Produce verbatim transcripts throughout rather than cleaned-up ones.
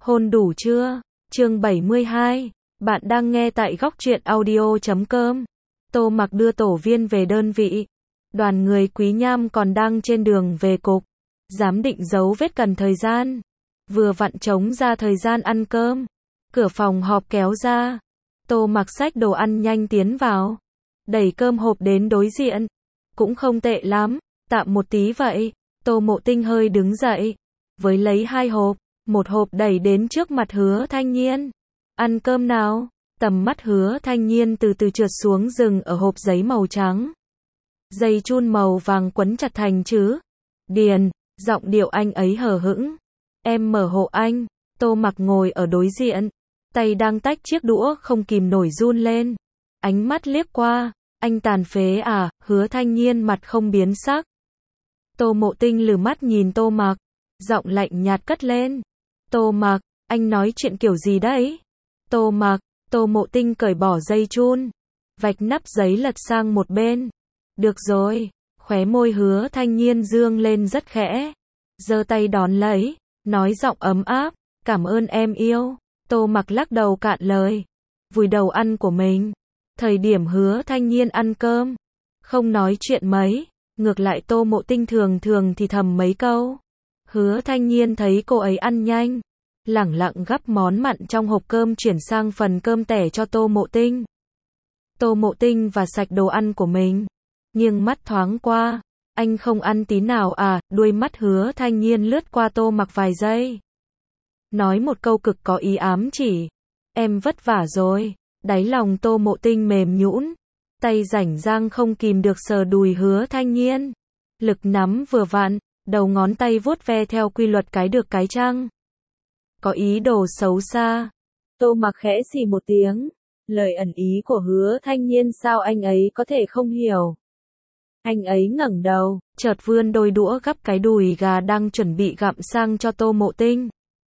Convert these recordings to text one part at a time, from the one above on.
Hôn đủ chưa? Chương bảy mươi hai. Bạn đang nghe tại góc truyện audio chấm com. Tô Mặc đưa tổ viên về đơn vị. Đoàn người Quý Nham còn đang trên đường về cục. Giám định dấu vết cần thời gian. Vừa vặn trống ra thời gian ăn cơm. Cửa phòng họp kéo ra. Tô Mặc xách đồ ăn nhanh tiến vào. Đẩy cơm hộp đến đối diện. Cũng không tệ lắm, tạm một tí vậy. Tô Mộ Tinh hơi đứng dậy. Với lấy hai hộp. Một hộp đẩy đến trước mặt Hứa Thanh Nhiên. Ăn cơm nào? Tầm mắt Hứa Thanh Nhiên từ từ trượt xuống dừng ở hộp giấy màu trắng. Dây chun màu vàng quấn chặt thành chữ Điền, giọng điệu anh ấy hờ hững. Em mở hộ anh. Tô Mặc ngồi ở đối diện. Tay đang tách chiếc đũa không kìm nổi run lên. Ánh mắt liếc qua. Anh tàn phế à? Hứa Thanh Nhiên mặt không biến sắc. Tô Mộ Tinh lừ mắt nhìn Tô Mặc. Giọng lạnh nhạt cất lên. Tô Mặc, anh nói chuyện kiểu gì đấy? Tô Mặc, Tô Mộ Tinh cởi bỏ dây chun. Vạch nắp giấy lật sang một bên. Được rồi. Khóe môi Hứa Thanh Nhiên dương lên rất khẽ. Giơ tay đón lấy. Nói giọng ấm áp. Cảm ơn em yêu. Tô Mặc lắc đầu cạn lời. Vùi đầu ăn của mình. Thời điểm Hứa Thanh Nhiên ăn cơm. Không nói chuyện mấy. Ngược lại Tô Mộ Tinh thường thường thì thầm mấy câu. Hứa Thanh Nhiên thấy cô ấy ăn nhanh. Lẳng lặng gắp món mặn trong hộp cơm chuyển sang phần cơm tẻ cho Tô Mộ Tinh. Tô Mộ Tinh và sạch đồ ăn của mình. Nhưng mắt thoáng qua. Anh không ăn tí nào à? Đuôi mắt Hứa Thanh Nhiên lướt qua Tô Mặc vài giây. Nói một câu cực có ý ám chỉ. Em vất vả rồi. Đáy lòng Tô Mộ Tinh mềm nhũn. Tay rảnh rang không kìm được sờ đùi Hứa Thanh Nhiên. Lực nắm vừa vặn. Đầu ngón tay vuốt ve theo quy luật cái được cái trăng. Có ý đồ xấu xa. Tô Mặc khẽ xì một tiếng. Lời ẩn ý của Hứa Thanh Nhiên sao anh ấy có thể không hiểu. Anh ấy ngẩng đầu, chợt vươn đôi đũa gắp cái đùi gà đang chuẩn bị gặm sang cho Tô Mộ Tinh.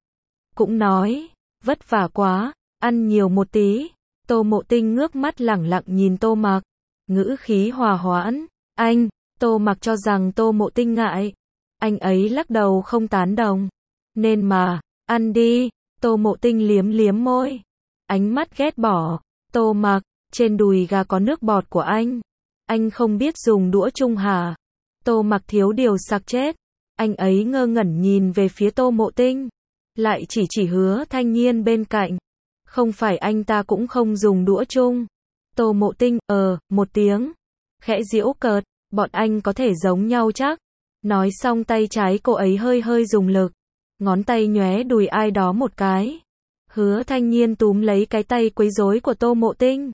Cũng nói, vất vả quá, ăn nhiều một tí. Tô Mộ Tinh ngước mắt lẳng lặng nhìn Tô Mặc. Ngữ khí hòa hoãn. Anh, Tô Mặc cho rằng Tô Mộ Tinh ngại. Anh ấy lắc đầu không tán đồng. Nên mà, ăn đi. Tô Mộ Tinh liếm liếm môi. Ánh mắt ghét bỏ. Tô Mặc, trên đùi gà có nước bọt của anh. Anh không biết dùng đũa chung hả? Tô Mặc thiếu điều sặc chết. Anh ấy ngơ ngẩn nhìn về phía Tô Mộ Tinh. Lại chỉ chỉ Hứa Thanh Nhiên bên cạnh. Không phải anh ta cũng không dùng đũa chung. Tô Mộ Tinh, ờ, một tiếng. Khẽ giễu cợt, bọn anh có thể giống nhau chắc. Nói xong tay trái cô ấy hơi hơi dùng lực. Ngón tay nhoé đùi ai đó một cái. Hứa Thanh Nhiên túm lấy cái tay quấy rối của Tô Mộ Tinh.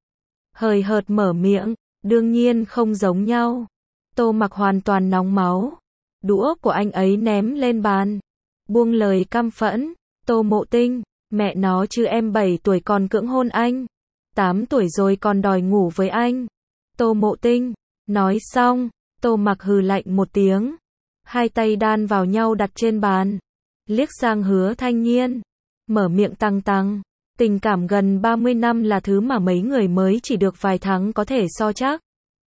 Hời hợt mở miệng. Đương nhiên không giống nhau. Tô Mặc hoàn toàn nóng máu. Đũa của anh ấy ném lên bàn. Buông lời căm phẫn. Tô Mộ Tinh, mẹ nó chứ em bảy tuổi còn cưỡng hôn anh. tám tuổi rồi còn đòi ngủ với anh. Tô Mộ Tinh, nói xong. Tô Mặc hừ lạnh một tiếng. Hai tay đan vào nhau đặt trên bàn. Liếc sang Hứa Thanh Nhiên. Mở miệng tăng tăng. Tình cảm gần ba mươi năm là thứ mà mấy người mới chỉ được vài tháng có thể so chắc.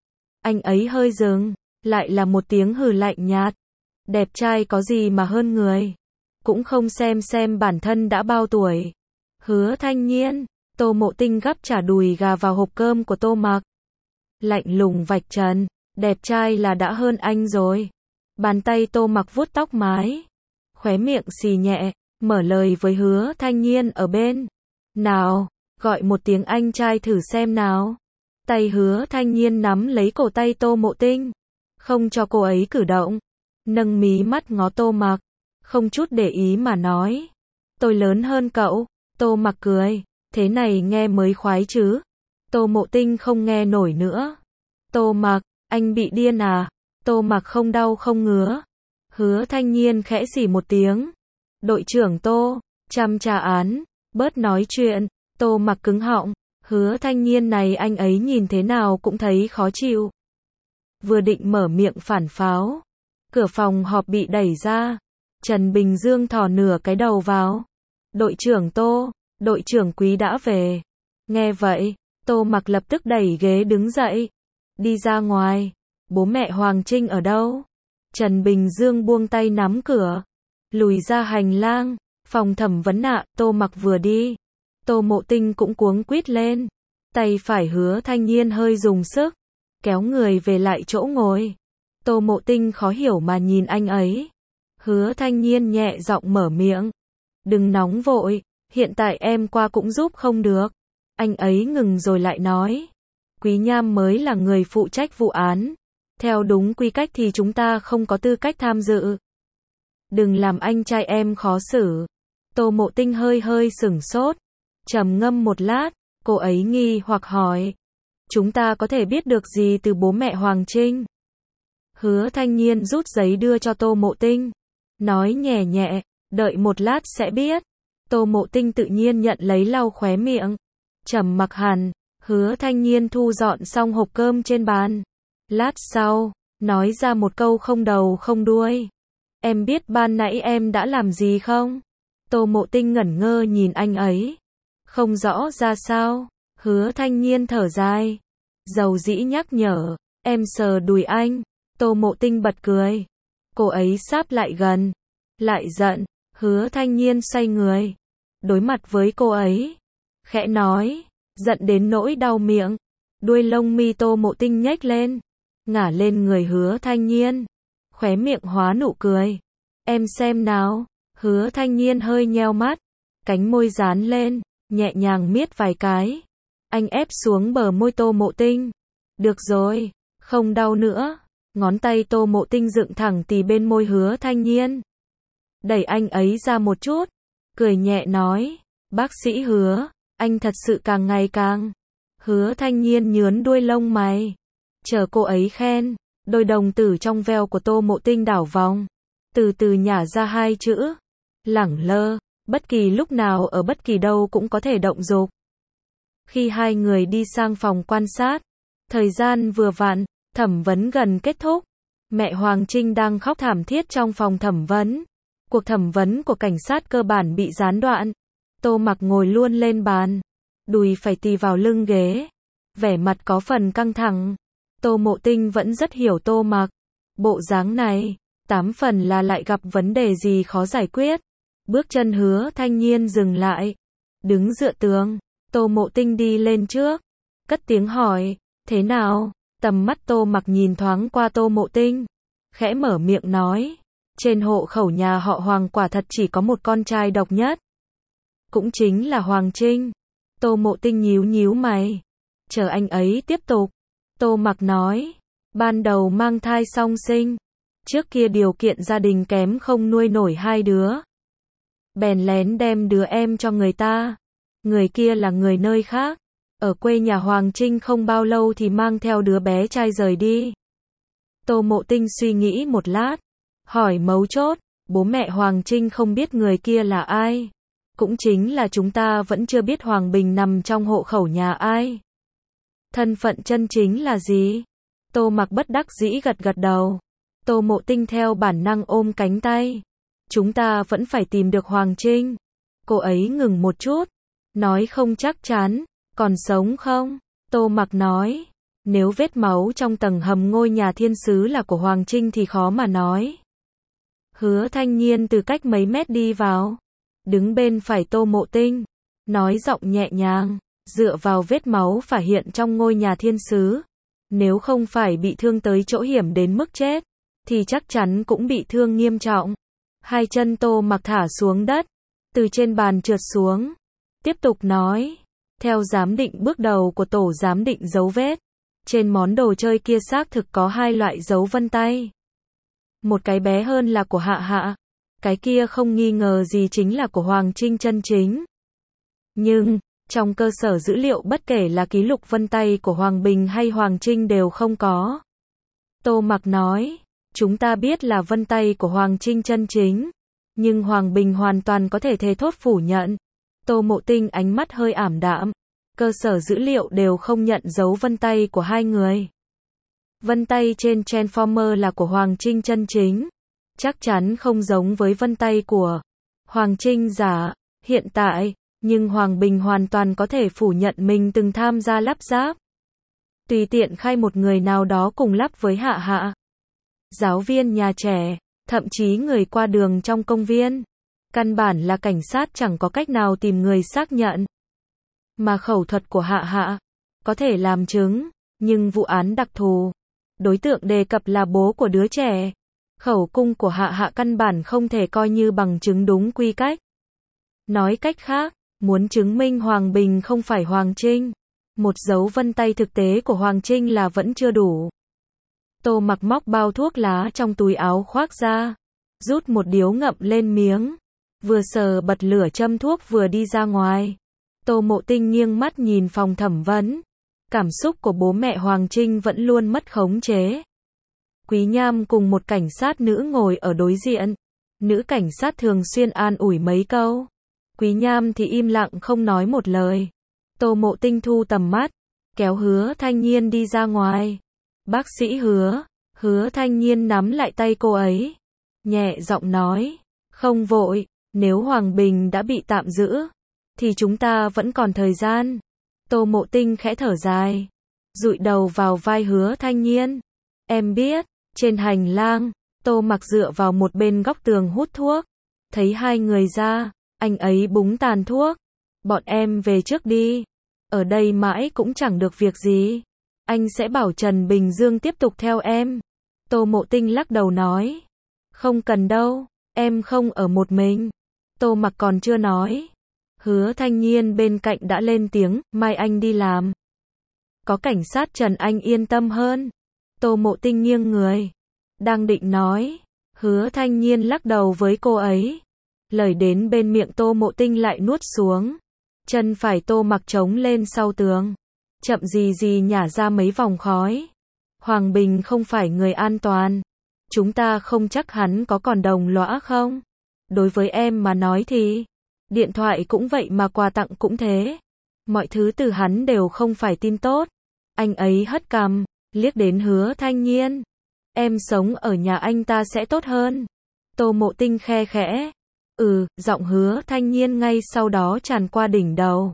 Anh ấy hơi dừng. Lại là một tiếng hừ lạnh nhạt. Đẹp trai có gì mà hơn người. Cũng không xem xem bản thân đã bao tuổi. Hứa Thanh Nhiên. Tô Mộ Tinh gắp chả đùi gà vào hộp cơm của Tô Mặc. Lạnh lùng vạch trần. Đẹp trai là đã hơn anh rồi. Bàn tay Tô Mặc vuốt tóc mái. Khóe miệng xì nhẹ. Mở lời với Hứa Thanh Nhiên ở bên. Nào, gọi một tiếng anh trai thử xem nào. Tay Hứa Thanh Nhiên nắm lấy cổ tay Tô Mộ Tinh. Không cho cô ấy cử động. Nâng mí mắt ngó Tô Mặc. Không chút để ý mà nói. Tôi lớn hơn cậu. Tô Mặc cười. Thế này nghe mới khoái chứ. Tô Mộ Tinh không nghe nổi nữa. Tô Mặc, anh bị điên à? Tô Mặc không đau không ngứa. Hứa Thanh Nhiên khẽ xỉ một tiếng. Đội trưởng Tô, chăm trà án. Bớt nói chuyện. Tô Mặc cứng họng. Hứa Thanh Nhiên này anh ấy nhìn thế nào cũng thấy khó chịu. Vừa định mở miệng phản pháo. Cửa phòng họp bị đẩy ra. Trần Bình Dương thò nửa cái đầu vào. Đội trưởng Tô, đội trưởng Quý đã về. Nghe vậy, Tô Mặc lập tức đẩy ghế đứng dậy. Đi ra ngoài. Bố mẹ Hoàng Trinh ở đâu? Trần Bình Dương buông tay nắm cửa. Lùi ra hành lang. Phòng thẩm vấn ạ, Tô Mặc vừa đi. Tô Mộ Tinh cũng cuống quýt lên. Tay phải Hứa Thanh Nhiên hơi dùng sức, kéo người về lại chỗ ngồi. Tô Mộ Tinh khó hiểu mà nhìn anh ấy. Hứa Thanh Nhiên nhẹ giọng mở miệng. Đừng nóng vội, hiện tại em qua cũng giúp không được. Anh ấy ngừng rồi lại nói. Quý Nham mới là người phụ trách vụ án. Theo đúng quy cách thì chúng ta không có tư cách tham dự. Đừng làm anh trai em khó xử. Tô Mộ Tinh hơi hơi sửng sốt. Trầm ngâm một lát, cô ấy nghi hoặc hỏi. Chúng ta có thể biết được gì từ bố mẹ Hoàng Trinh? Hứa Thanh Nhiên rút giấy đưa cho Tô Mộ Tinh. Nói nhẹ nhẹ, đợi một lát sẽ biết. Tô Mộ Tinh tự nhiên nhận lấy lau khóe miệng. Trầm mặc hẳn, Hứa Thanh Nhiên thu dọn xong hộp cơm trên bàn. Lát sau, nói ra một câu không đầu không đuôi. Em biết ban nãy em đã làm gì không? Tô Mộ Tinh ngẩn ngơ nhìn anh ấy. Không rõ ra sao, Hứa Thanh Nhiên thở dài. Dầu dĩ nhắc nhở, em sờ đùi anh. Tô Mộ Tinh bật cười. Cô ấy sáp lại gần. Lại giận, Hứa Thanh Nhiên xoay người. Đối mặt với cô ấy. Khẽ nói, giận đến nỗi đau miệng. Đuôi lông mi Tô Mộ Tinh nhếch lên. Ngả lên người Hứa Thanh Nhiên. Khóe miệng hóa nụ cười. Em xem nào. Hứa Thanh Nhiên hơi nheo mắt. Cánh môi dán lên, nhẹ nhàng miết vài cái. Anh ép xuống bờ môi Tô Mộ Tinh. Được rồi, không đau nữa. Ngón tay Tô Mộ Tinh dựng thẳng tì bên môi Hứa Thanh Nhiên. Đẩy anh ấy ra một chút. Cười nhẹ nói. Bác sĩ Hứa, anh thật sự càng ngày càng. Hứa Thanh Nhiên nhướn đuôi lông mày. Chờ cô ấy khen. Đôi đồng tử trong veo của Tô Mộ Tinh đảo vòng. Từ từ nhả ra hai chữ. Lẳng lơ. Bất kỳ lúc nào ở bất kỳ đâu cũng có thể động dục. Khi hai người đi sang phòng quan sát. Thời gian vừa vặn. Thẩm vấn gần kết thúc. Mẹ Hoàng Trinh đang khóc thảm thiết trong phòng thẩm vấn. Cuộc thẩm vấn của cảnh sát cơ bản bị gián đoạn. Tô Mặc ngồi luôn lên bàn. Đùi phải tì vào lưng ghế. Vẻ mặt có phần căng thẳng. Tô Mộ Tinh vẫn rất hiểu Tô Mặc. Bộ dáng này, tám phần là lại gặp vấn đề gì khó giải quyết. Bước chân Hứa Thanh Nhiên dừng lại. Đứng dựa tường. Tô Mộ Tinh đi lên trước. Cất tiếng hỏi. Thế nào? Tầm mắt Tô Mặc nhìn thoáng qua Tô Mộ Tinh. Khẽ mở miệng nói. Trên hộ khẩu nhà họ Hoàng quả thật chỉ có một con trai độc nhất. Cũng chính là Hoàng Trinh. Tô Mộ Tinh nhíu nhíu mày. Chờ anh ấy tiếp tục. Tô Mặc nói. Ban đầu mang thai song sinh. Trước kia điều kiện gia đình kém không nuôi nổi hai đứa. Bèn lén đem đứa em cho người ta. Người kia là người nơi khác. Ở quê nhà Hoàng Trinh không bao lâu thì mang theo đứa bé trai rời đi. Tô Mộ Tinh suy nghĩ một lát. Hỏi mấu chốt. Bố mẹ Hoàng Trinh không biết người kia là ai. Cũng chính là chúng ta vẫn chưa biết Hoàng Bình nằm trong hộ khẩu nhà ai. Thân phận chân chính là gì? Tô Mặc bất đắc dĩ gật gật đầu. Tô Mộ Tinh theo bản năng ôm cánh tay. Chúng ta vẫn phải tìm được Hoàng Trinh. Cô ấy ngừng một chút. Nói không chắc chắn. Còn sống không? Tô Mặc nói. Nếu vết máu trong tầng hầm ngôi nhà thiên sứ là của Hoàng Trinh thì khó mà nói. Hứa Thanh Nhiên từ cách mấy mét đi vào. Đứng bên phải Tô Mộ Tinh. Nói giọng nhẹ nhàng. Dựa vào vết máu phả hiện trong ngôi nhà thiên sứ. Nếu không phải bị thương tới chỗ hiểm đến mức chết. Thì chắc chắn cũng bị thương nghiêm trọng. Hai chân Tô Mặc thả xuống đất. Từ trên bàn trượt xuống. Tiếp tục nói. Theo giám định bước đầu của tổ giám định dấu vết. Trên món đồ chơi kia xác thực có hai loại dấu vân tay. Một cái bé hơn là của Hạ Hạ. Cái kia không nghi ngờ gì chính là của Hoàng Trinh chân chính. Nhưng, trong cơ sở dữ liệu bất kể là ký lục vân tay của Hoàng Bình hay Hoàng Trinh đều không có. Tô Mặc nói, chúng ta biết là vân tay của Hoàng Trinh chân chính. Nhưng Hoàng Bình hoàn toàn có thể thề thốt phủ nhận. Tô Mộ Tinh ánh mắt hơi ảm đạm. Cơ sở dữ liệu đều không nhận dấu vân tay của hai người. Vân tay trên Transformer là của Hoàng Trinh chân chính. Chắc chắn không giống với vân tay của Hoàng Trinh giả. Hiện tại, nhưng Hoàng Bình hoàn toàn có thể phủ nhận mình từng tham gia lắp ráp. Tùy tiện khai một người nào đó cùng lắp với Hạ Hạ. Giáo viên nhà trẻ, thậm chí người qua đường trong công viên. Căn bản là cảnh sát chẳng có cách nào tìm người xác nhận. Mà khẩu thuật của Hạ Hạ có thể làm chứng, nhưng vụ án đặc thù, đối tượng đề cập là bố của đứa trẻ. Khẩu cung của Hạ Hạ căn bản không thể coi như bằng chứng đúng quy cách. Nói cách khác, muốn chứng minh Hoàng Bình không phải Hoàng Trinh, một dấu vân tay thực tế của Hoàng Trinh là vẫn chưa đủ. Tô Mặc móc bao thuốc lá trong túi áo khoác ra, rút một điếu ngậm lên miếng, vừa sờ bật lửa châm thuốc vừa đi ra ngoài. Tô Mộ Tinh nghiêng mắt nhìn phòng thẩm vấn. Cảm xúc của bố mẹ Hoàng Trinh vẫn luôn mất khống chế. Quý Nham cùng một cảnh sát nữ ngồi ở đối diện. Nữ cảnh sát thường xuyên an ủi mấy câu. Quý Nham thì im lặng không nói một lời. Tô Mộ Tinh thu tầm mắt, kéo Hứa Thanh Nhiên đi ra ngoài. Bác sĩ Hứa, Hứa Thanh Nhiên nắm lại tay cô ấy, nhẹ giọng nói, không vội, nếu Hoàng Bình đã bị tạm giữ, thì chúng ta vẫn còn thời gian. Tô Mộ Tinh khẽ thở dài, dụi đầu vào vai Hứa Thanh Nhiên. Em biết. Trên hành lang, Tô Mặc dựa vào một bên góc tường hút thuốc. Thấy hai người ra, anh ấy búng tàn thuốc. Bọn em về trước đi. Ở đây mãi cũng chẳng được việc gì. Anh sẽ bảo Trần Bình Dương tiếp tục theo em. Tô Mộ Tinh lắc đầu nói. Không cần đâu, em không ở một mình. Tô Mặc còn chưa nói. Hứa Thanh Nhiên bên cạnh đã lên tiếng, mai anh đi làm. Có cảnh sát Trần anh yên tâm hơn. Tô Mộ Tinh nghiêng người, đang định nói. Hứa Thanh Nhiên lắc đầu với cô ấy. Lời đến bên miệng Tô Mộ Tinh lại nuốt xuống. Chân phải Tô Mặc trống lên sau tường. Chậm gì gì nhả ra mấy vòng khói. Hoàng Bình không phải người an toàn. Chúng ta không chắc hắn có còn đồng lõa không. Đối với em mà nói thì điện thoại cũng vậy mà quà tặng cũng thế. Mọi thứ từ hắn đều không phải tin tốt. Anh ấy hất cằm, liếc đến Hứa Thanh Nhiên. Em sống ở nhà anh ta sẽ tốt hơn. Tô Mộ Tinh khe khẽ. Ừ, giọng Hứa Thanh Nhiên ngay sau đó tràn qua đỉnh đầu.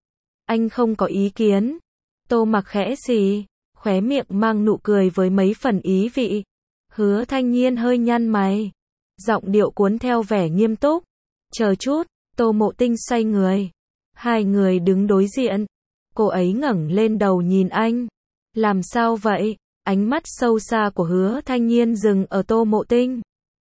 Anh không có ý kiến. Tô Mặc khẽ xì, khóe miệng mang nụ cười với mấy phần ý vị. Hứa Thanh Nhiên hơi nhăn mày. Giọng điệu cuốn theo vẻ nghiêm túc. Chờ chút. Tô Mộ Tinh xoay người. Hai người đứng đối diện. Cô ấy ngẩng lên đầu nhìn anh. Làm sao vậy? Ánh mắt sâu xa của Hứa Thanh Nhiên dừng ở Tô Mộ Tinh.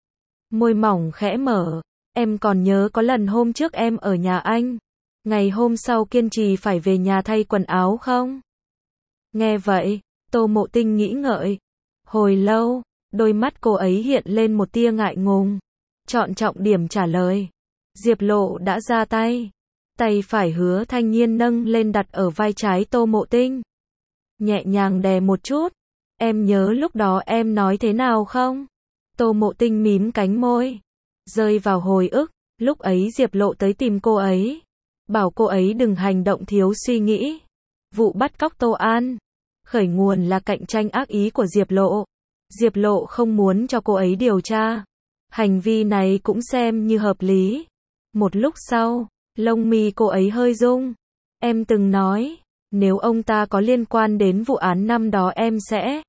Môi mỏng khẽ mở. Em còn nhớ có lần hôm trước em ở nhà anh. Ngày hôm sau kiên trì phải về nhà thay quần áo không? Nghe vậy, Tô Mộ Tinh nghĩ ngợi. Hồi lâu, đôi mắt cô ấy hiện lên một tia ngại ngùng. Chọn trọng điểm trả lời. Diệp Lộ đã ra tay. Tay phải Hứa Thanh Nhiên nâng lên đặt ở vai trái Tô Mộ Tinh. Nhẹ nhàng đè một chút. Em nhớ lúc đó em nói thế nào không? Tô Mộ Tinh mím cánh môi. Rơi vào hồi ức, lúc ấy Diệp Lộ tới tìm cô ấy. Bảo cô ấy đừng hành động thiếu suy nghĩ. Vụ bắt cóc Tô An. Khởi nguồn là cạnh tranh ác ý của Diệp Lộ. Diệp Lộ không muốn cho cô ấy điều tra. Hành vi này cũng xem như hợp lý. Một lúc sau, lông mi cô ấy hơi rung. Em từng nói, nếu ông ta có liên quan đến vụ án năm đó em sẽ.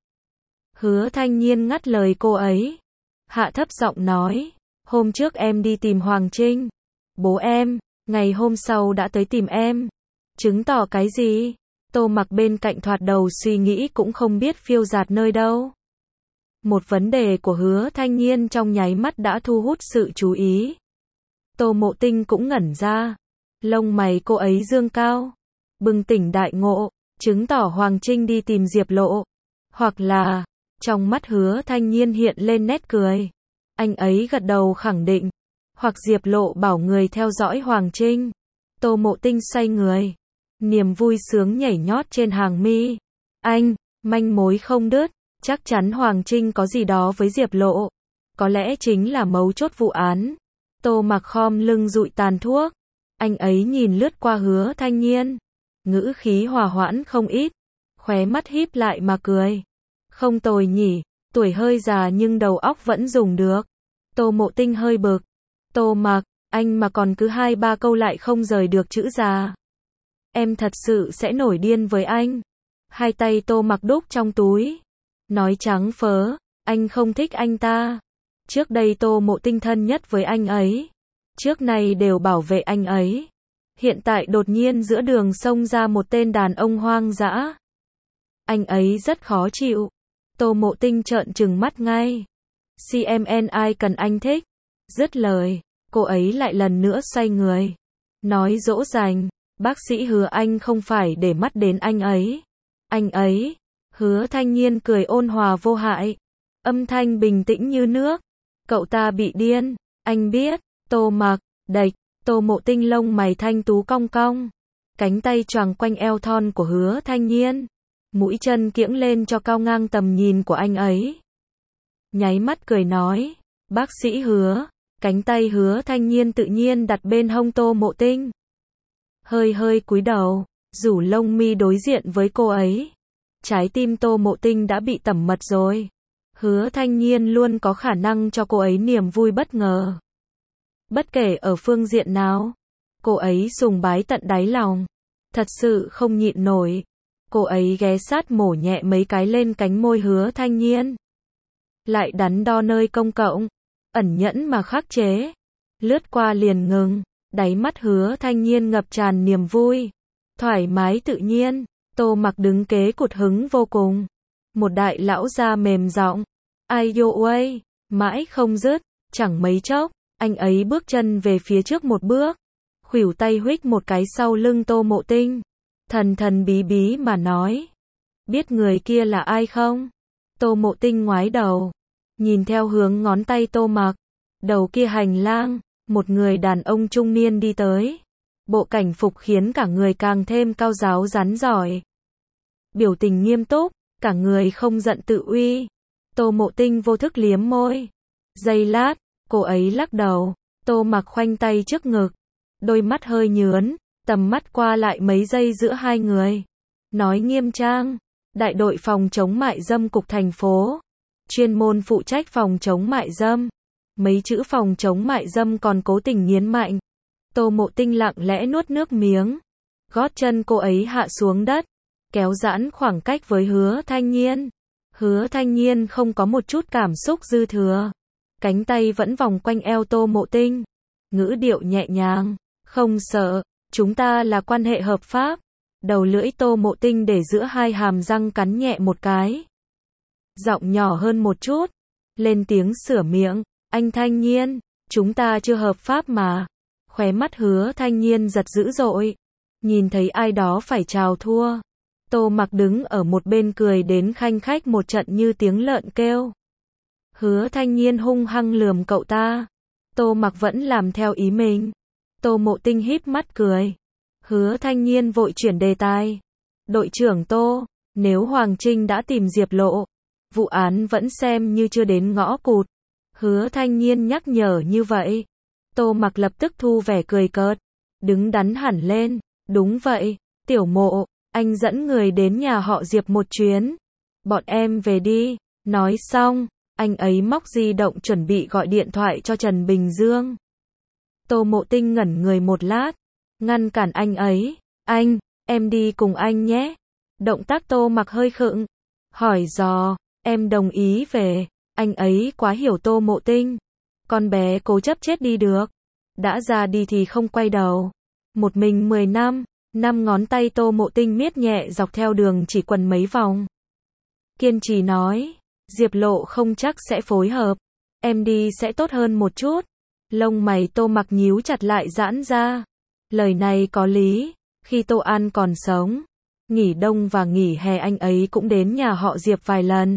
Hứa Thanh Nhiên ngắt lời cô ấy. Hạ thấp giọng nói, hôm trước em đi tìm Hoàng Trinh. Bố em, ngày hôm sau đã tới tìm em. Chứng tỏ cái gì? Tô Mặc bên cạnh thoạt đầu suy nghĩ cũng không biết phiêu dạt nơi đâu. Một vấn đề của Hứa Thanh Nhiên trong nháy mắt đã thu hút sự chú ý. Tô Mộ Tinh cũng ngẩn ra. Lông mày cô ấy dương cao. Bừng tỉnh đại ngộ, chứng tỏ Hoàng Trinh đi tìm Diệp Lộ. Hoặc là, trong mắt Hứa Thanh Nhiên hiện lên nét cười. Anh ấy gật đầu khẳng định. Hoặc Diệp Lộ bảo người theo dõi Hoàng Trinh. Tô Mộ Tinh xoay người. Niềm vui sướng nhảy nhót trên hàng mi. Anh, manh mối không đứt. Chắc chắn Hoàng Trinh có gì đó với Diệp Lộ. Có lẽ chính là mấu chốt vụ án. Tô Mặc khom lưng dụi tàn thuốc. Anh ấy nhìn lướt qua Hứa Thanh Nhiên. Ngữ khí hòa hoãn không ít. Khóe mắt híp lại mà cười. Không tồi nhỉ, tuổi hơi già nhưng đầu óc vẫn dùng được. Tô Mộ Tinh hơi bực. Tô Mặc, anh mà còn cứ hai ba câu lại không rời được chữ già. Em thật sự sẽ nổi điên với anh. Hai tay Tô Mặc đút trong túi. Nói trắng phớ, anh không thích anh ta. Trước đây Tô Mộ Tinh thân nhất với anh ấy. trước nay đều bảo vệ anh ấy. Hiện tại đột nhiên giữa đường xông ra một tên đàn ông hoang dã. Anh ấy rất khó chịu. Tô Mộ Tinh trợn trừng mắt ngay. xê em en ai cần anh thích. Dứt lời, cô ấy lại lần nữa xoay người. Nói dỗ dành, bác sĩ Hứa anh không phải để mắt đến anh ấy. Anh ấy, Hứa Thanh Nhiên cười ôn hòa vô hại. Âm thanh bình tĩnh như nước. Cậu ta bị điên, anh biết. Tô Mặc, đạch, Tô Mộ Tinh lông mày thanh tú cong cong. Cánh tay choàng quanh eo thon của Hứa Thanh Nhiên. Mũi chân kiễng lên cho cao ngang tầm nhìn của anh ấy. Nháy mắt cười nói, bác sĩ Hứa. Cánh tay Hứa Thanh Nhiên tự nhiên đặt bên hông Tô Mộ Tinh. Hơi hơi cúi đầu, rủ lông mi đối diện với cô ấy. Trái tim Tô Mộ Tinh đã bị tẩm mật rồi. Hứa Thanh Nhiên luôn có khả năng cho cô ấy niềm vui bất ngờ. Bất kể ở phương diện nào, cô ấy sùng bái tận đáy lòng. Thật sự không nhịn nổi. Cô ấy ghé sát mổ nhẹ mấy cái lên cánh môi Hứa Thanh Nhiên. Lại đắn đo nơi công cộng, ẩn nhẫn mà khắc chế. Lướt qua liền ngừng, đáy mắt Hứa Thanh Nhiên ngập tràn niềm vui. Thoải mái tự nhiên, Tô Mặc đứng kế cụt hứng vô cùng. Một đại lão già mềm giọng, ai yo uây, mãi không dứt, chẳng mấy chốc, anh ấy bước chân về phía trước một bước. Khuỷu tay huých một cái sau lưng Tô Mộ Tinh. Thần thần bí bí mà nói, biết người kia là ai không? Tô Mộ Tinh ngoái đầu, nhìn theo hướng ngón tay Tô Mặc. Đầu kia hành lang, một người đàn ông trung niên đi tới. Bộ cảnh phục khiến cả người càng thêm cao giáo rắn giỏi. Biểu tình nghiêm túc, cả người không giận tự uy. Tô Mộ Tinh vô thức liếm môi. Giây lát, cô ấy lắc đầu. Tô Mặc khoanh tay trước ngực, đôi mắt hơi nhướn, tầm mắt qua lại mấy giây giữa hai người. Nói nghiêm trang, đại đội phòng chống mại dâm cục thành phố, chuyên môn phụ trách phòng chống mại dâm. Mấy chữ phòng chống mại dâm còn cố tình nhấn mạnh. Tô Mộ Tinh lặng lẽ nuốt nước miếng. Gót chân cô ấy hạ xuống đất, kéo giãn khoảng cách với Hứa Thanh Nhiên. Hứa Thanh Nhiên không có một chút cảm xúc dư thừa. Cánh tay vẫn vòng quanh eo Tô Mộ Tinh. Ngữ điệu nhẹ nhàng, không sợ, chúng ta là quan hệ hợp pháp. Đầu lưỡi Tô Mộ Tinh để giữa hai hàm răng cắn nhẹ một cái. Giọng nhỏ hơn một chút, lên tiếng sửa miệng, anh Thanh Nhiên, chúng ta chưa hợp pháp mà. Khóe mắt Hứa Thanh Nhiên giật dữ dội. Nhìn thấy ai đó phải chào thua. Tô Mặc đứng ở một bên cười đến khanh khách một trận như tiếng lợn kêu. Hứa Thanh Nhiên hung hăng lườm cậu ta. Tô Mặc vẫn làm theo ý mình. Tô Mộ Tinh híp mắt cười. Hứa Thanh Nhiên vội chuyển đề tài. Đội trưởng Tô, nếu Hoàng Trinh đã tìm Diệp Lộ, vụ án vẫn xem như chưa đến ngõ cụt. Hứa Thanh Nhiên nhắc nhở như vậy. Tô Mặc lập tức thu vẻ cười cợt, đứng đắn hẳn lên. Đúng vậy, Tiểu Mộ, anh dẫn người đến nhà họ Diệp một chuyến. Bọn em về đi. Nói xong, anh ấy móc di động chuẩn bị gọi điện thoại cho Trần Bình Dương. Tô Mộ Tinh ngẩn người một lát, ngăn cản anh ấy. Anh, em đi cùng anh nhé. Động tác Tô Mặc hơi khựng, hỏi dò, em đồng ý về. Anh ấy quá hiểu Tô Mộ Tinh. Con bé cố chấp chết đi được. Đã ra đi thì không quay đầu. Một mình mười năm, năm ngón tay Tô Mộ Tinh miết nhẹ dọc theo đường chỉ quần mấy vòng. Kiên trì nói, Diệp Lộ không chắc sẽ phối hợp. Em đi sẽ tốt hơn một chút. Lông mày Tô Mặc nhíu chặt lại giãn ra. Lời này có lý. Khi Tô An còn sống, nghỉ đông và nghỉ hè anh ấy cũng đến nhà họ Diệp vài lần.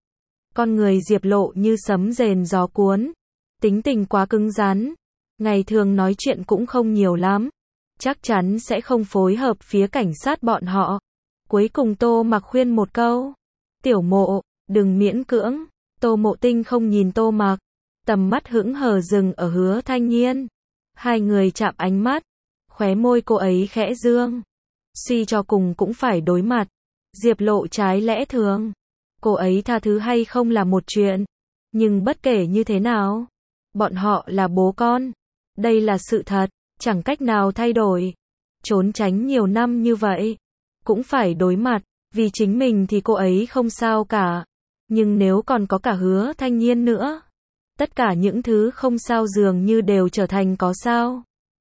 Con người Diệp Lộ như sấm rền gió cuốn. Tính tình quá cứng rắn. Ngày thường nói chuyện cũng không nhiều lắm. Chắc chắn sẽ không phối hợp phía cảnh sát bọn họ. Cuối cùng Tô Mặc khuyên một câu. Tiểu Mộ, đừng miễn cưỡng. Tô Mộ Tinh không nhìn Tô Mặc. Tầm mắt hững hờ dừng ở Hứa Thanh Nhiên. Hai người chạm ánh mắt. Khóe môi cô ấy khẽ dương. Suy cho cùng cũng phải đối mặt. Diệp Lộ trái lẽ thường. Cô ấy tha thứ hay không là một chuyện. Nhưng bất kể như thế nào, bọn họ là bố con. Đây là sự thật, chẳng cách nào thay đổi. Trốn tránh nhiều năm như vậy, cũng phải đối mặt. Vì chính mình thì cô ấy không sao cả. Nhưng nếu còn có cả Hứa Thanh Nhiên nữa, Tất cả những thứ không sao dường như đều trở thành có sao.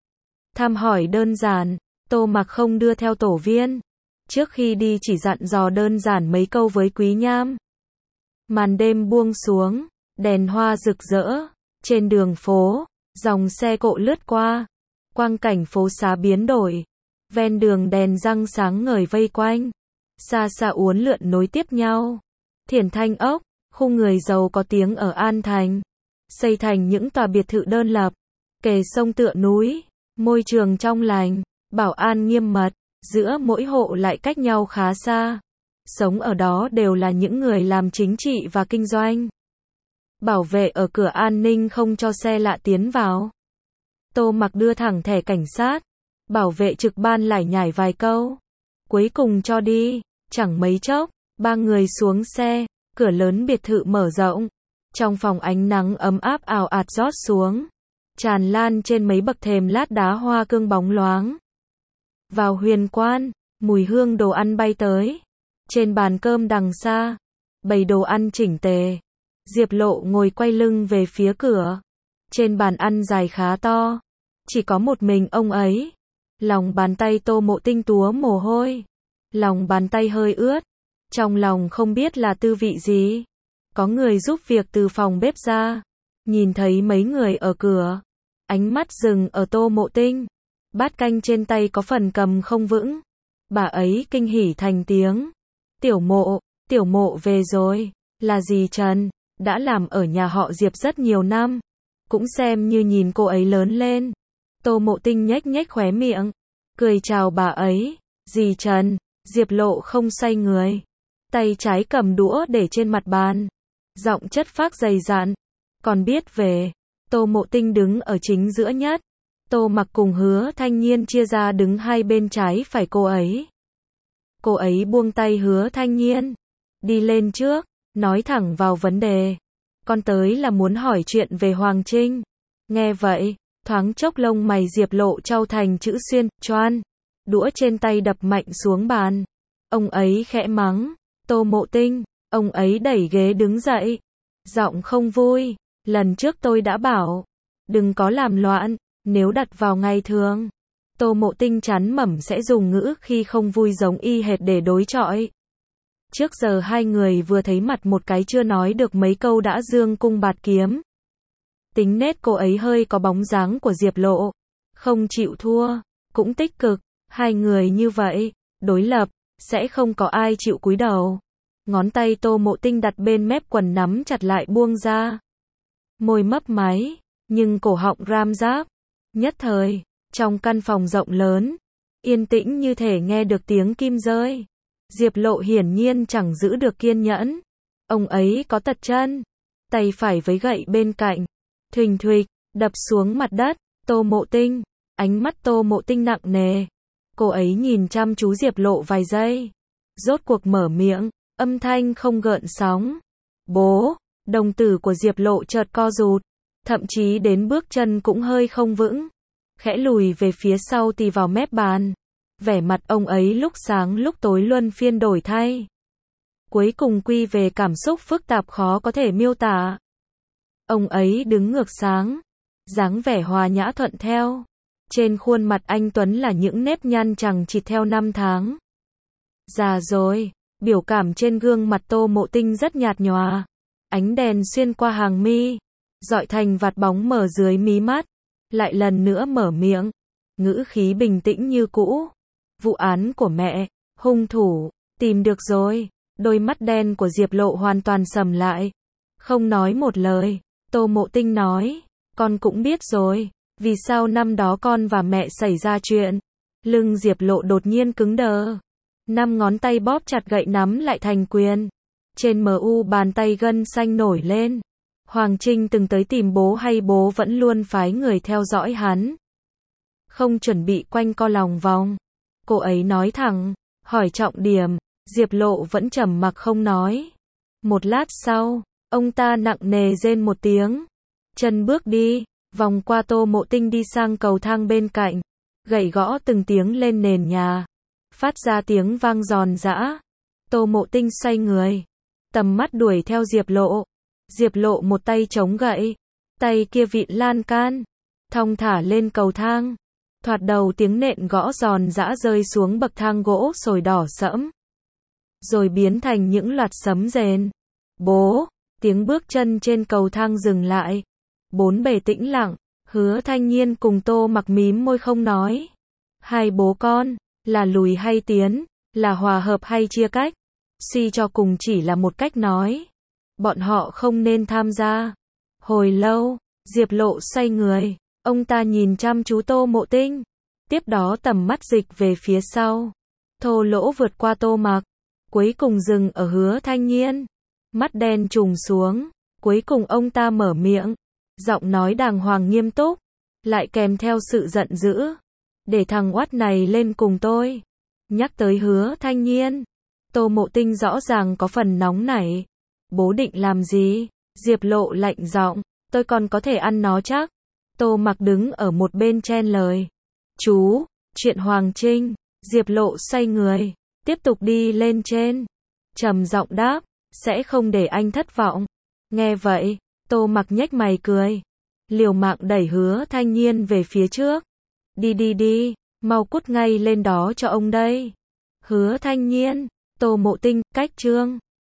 Thăm hỏi đơn giản, Tô Mặc không đưa theo tổ viên. Trước khi đi chỉ dặn dò đơn giản mấy câu với Quý Nham. Màn đêm buông xuống, đèn hoa rực rỡ, trên đường phố, dòng xe cộ lướt qua, quang cảnh phố xá biến đổi, ven đường đèn răng sáng ngời vây quanh, xa xa uốn lượn nối tiếp nhau. Thiển Thanh ốc, khu người giàu có tiếng ở An Thành, xây thành những tòa biệt thự đơn lập, kề sông tựa núi, môi trường trong lành, bảo an nghiêm mật, giữa mỗi hộ lại cách nhau khá xa. Sống ở đó đều là những người làm chính trị và kinh doanh. Bảo vệ ở cửa an ninh không cho xe lạ tiến vào. Tô Mặc đưa thẳng thẻ cảnh sát, bảo vệ trực ban lải nhải vài câu, cuối cùng cho đi. Chẳng mấy chốc, ba người xuống xe, cửa lớn biệt thự mở rộng. Trong phòng ánh nắng ấm áp ào ạt rót xuống, tràn lan trên mấy bậc thềm lát đá hoa cương bóng loáng. Vào huyền quan, mùi hương đồ ăn bay tới. Trên bàn cơm đằng xa, bày đồ ăn chỉnh tề. Diệp Lộ ngồi quay lưng về phía cửa. Trên bàn ăn dài khá to, chỉ có một mình ông ấy. Lòng bàn tay Tô Mộ Tinh túa mồ hôi, lòng bàn tay hơi ướt, trong lòng không biết là tư vị gì. Có người giúp việc từ phòng bếp ra, nhìn thấy mấy người ở cửa, ánh mắt dừng ở Tô Mộ Tinh. Bát canh trên tay có phần cầm không vững, bà ấy kinh hỉ thành tiếng. Tiểu Mộ, Tiểu Mộ về rồi, là dì Trần, đã làm ở nhà họ Diệp rất nhiều năm, cũng xem như nhìn cô ấy lớn lên. Tô Mộ Tinh nhếch nhếch khóe miệng, cười chào bà ấy. Dì Trần. Diệp Lộ không xoay người, tay trái cầm đũa để trên mặt bàn, giọng chất phác dày dặn, còn biết về. Tô Mộ Tinh đứng ở chính giữa nhất, Tô Mặc cùng Hứa Thanh Nhiên chia ra đứng hai bên trái phải cô ấy. Cô ấy buông tay Hứa Thanh Nhiên, đi lên trước, nói thẳng vào vấn đề. Con tới là muốn hỏi chuyện về Hoàng Trinh. Nghe vậy, thoáng chốc lông mày Diệp Lộ trao thành chữ xuyên, choan. Đũa trên tay đập mạnh xuống bàn. Ông ấy khẽ mắng, Tô Mộ Tinh. Ông ấy đẩy ghế đứng dậy, giọng không vui. Lần trước tôi đã bảo, đừng có làm loạn, nếu đặt vào ngày thường. Tô Mộ Tinh chán mẩm sẽ dùng ngữ khi không vui giống y hệt để đối chọi. Trước giờ hai người vừa thấy mặt một cái chưa nói được mấy câu đã dương cung bạt kiếm. Tính nết cô ấy hơi có bóng dáng của Diệp Lộ, không chịu thua, cũng tích cực. Hai người như vậy, đối lập, sẽ không có ai chịu cúi đầu. Ngón tay Tô Mộ Tinh đặt bên mép quần nắm chặt lại buông ra. Môi mấp máy, nhưng cổ họng ram ráp. Nhất thời, trong căn phòng rộng lớn, yên tĩnh như thể nghe được tiếng kim rơi. Diệp Lộ hiển nhiên chẳng giữ được kiên nhẫn. Ông ấy có tật chân, tay phải với gậy bên cạnh, thình thịch, đập xuống mặt đất. Tô Mộ Tinh, ánh mắt Tô Mộ Tinh nặng nề. Cô ấy nhìn chăm chú Diệp Lộ vài giây, rốt cuộc mở miệng, âm thanh không gợn sóng. Bố, đồng tử của Diệp Lộ chợt co rụt, thậm chí đến bước chân cũng hơi không vững, khẽ lùi về phía sau tì vào mép bàn. Vẻ mặt ông ấy lúc sáng lúc tối luân phiên đổi thay, cuối cùng quy về cảm xúc phức tạp khó có thể miêu tả. Ông ấy đứng ngược sáng, dáng vẻ hòa nhã thuận theo. Trên khuôn mặt anh tuấn là những nếp nhăn chằng chịt theo năm tháng. Già rồi, biểu cảm trên gương mặt Tô Mộ Tinh rất nhạt nhòa. Ánh đèn xuyên qua hàng mi, dọi thành vạt bóng mở dưới mí mắt. Lại lần nữa mở miệng, ngữ khí bình tĩnh như cũ. Vụ án của mẹ, hung thủ, tìm được rồi. Đôi mắt đen của Diệp Lộ hoàn toàn sầm lại. Không nói một lời, Tô Mộ Tinh nói, con cũng biết rồi. Vì sao năm đó con và mẹ xảy ra chuyện? Lưng Diệp Lộ đột nhiên cứng đờ. Năm ngón tay bóp chặt gậy nắm lại thành quyền. Trên mờ u bàn tay gân xanh nổi lên. Hoàng Trinh từng tới tìm bố hay bố vẫn luôn phái người theo dõi hắn? Không chuẩn bị quanh co lòng vòng. Cô ấy nói thẳng, hỏi trọng điểm. Diệp Lộ vẫn trầm mặc không nói. Một lát sau, ông ta nặng nề rên một tiếng. Chân bước đi, vòng qua Tô Mộ Tinh đi sang cầu thang bên cạnh. Gậy gõ từng tiếng lên nền nhà, phát ra tiếng vang giòn giã. Tô Mộ Tinh xoay người, tầm mắt đuổi theo Diệp Lộ. Diệp Lộ một tay chống gậy, tay kia vịn lan can, thong thả lên cầu thang. Thoạt đầu tiếng nện gõ giòn giã rơi xuống bậc thang gỗ sồi đỏ sẫm, rồi biến thành những loạt sấm rền. Bố, tiếng bước chân trên cầu thang dừng lại. Bốn bề tĩnh lặng, Hứa Thanh Nhiên cùng Tô Mặc mím môi không nói. Hai bố con, là lùi hay tiến, là hòa hợp hay chia cách, suy cho cùng chỉ là một cách nói. Bọn họ không nên tham gia. Hồi lâu, Diệp Lộ xoay người, ông ta nhìn chăm chú Tô Mộ Tinh, tiếp đó tầm mắt dịch về phía sau, thô lỗ vượt qua Tô Mặc, cuối cùng dừng ở Hứa Thanh Nhiên. Mắt đen trùng xuống, cuối cùng ông ta mở miệng, giọng nói đàng hoàng nghiêm túc, lại kèm theo sự giận dữ. Để thằng oát này lên cùng tôi. Nhắc tới Hứa Thanh Nhiên, Tô Mộ Tinh rõ ràng có phần nóng nảy. Bố định làm gì? Diệp Lộ lạnh giọng, tôi còn có thể ăn nó chắc. Tô Mặc đứng ở một bên chen lời. Chú, chuyện Hoàng Trinh. Diệp Lộ xoay người, tiếp tục đi lên trên, trầm giọng đáp, sẽ không để anh thất vọng. Nghe vậy, Tô Mặc nhếch mày cười, liều mạng đẩy Hứa Thanh Nhiên về phía trước. Đi đi đi, mau cút ngay lên đó cho ông đây. Hứa Thanh Nhiên, Tô Mộ Tinh, cách chương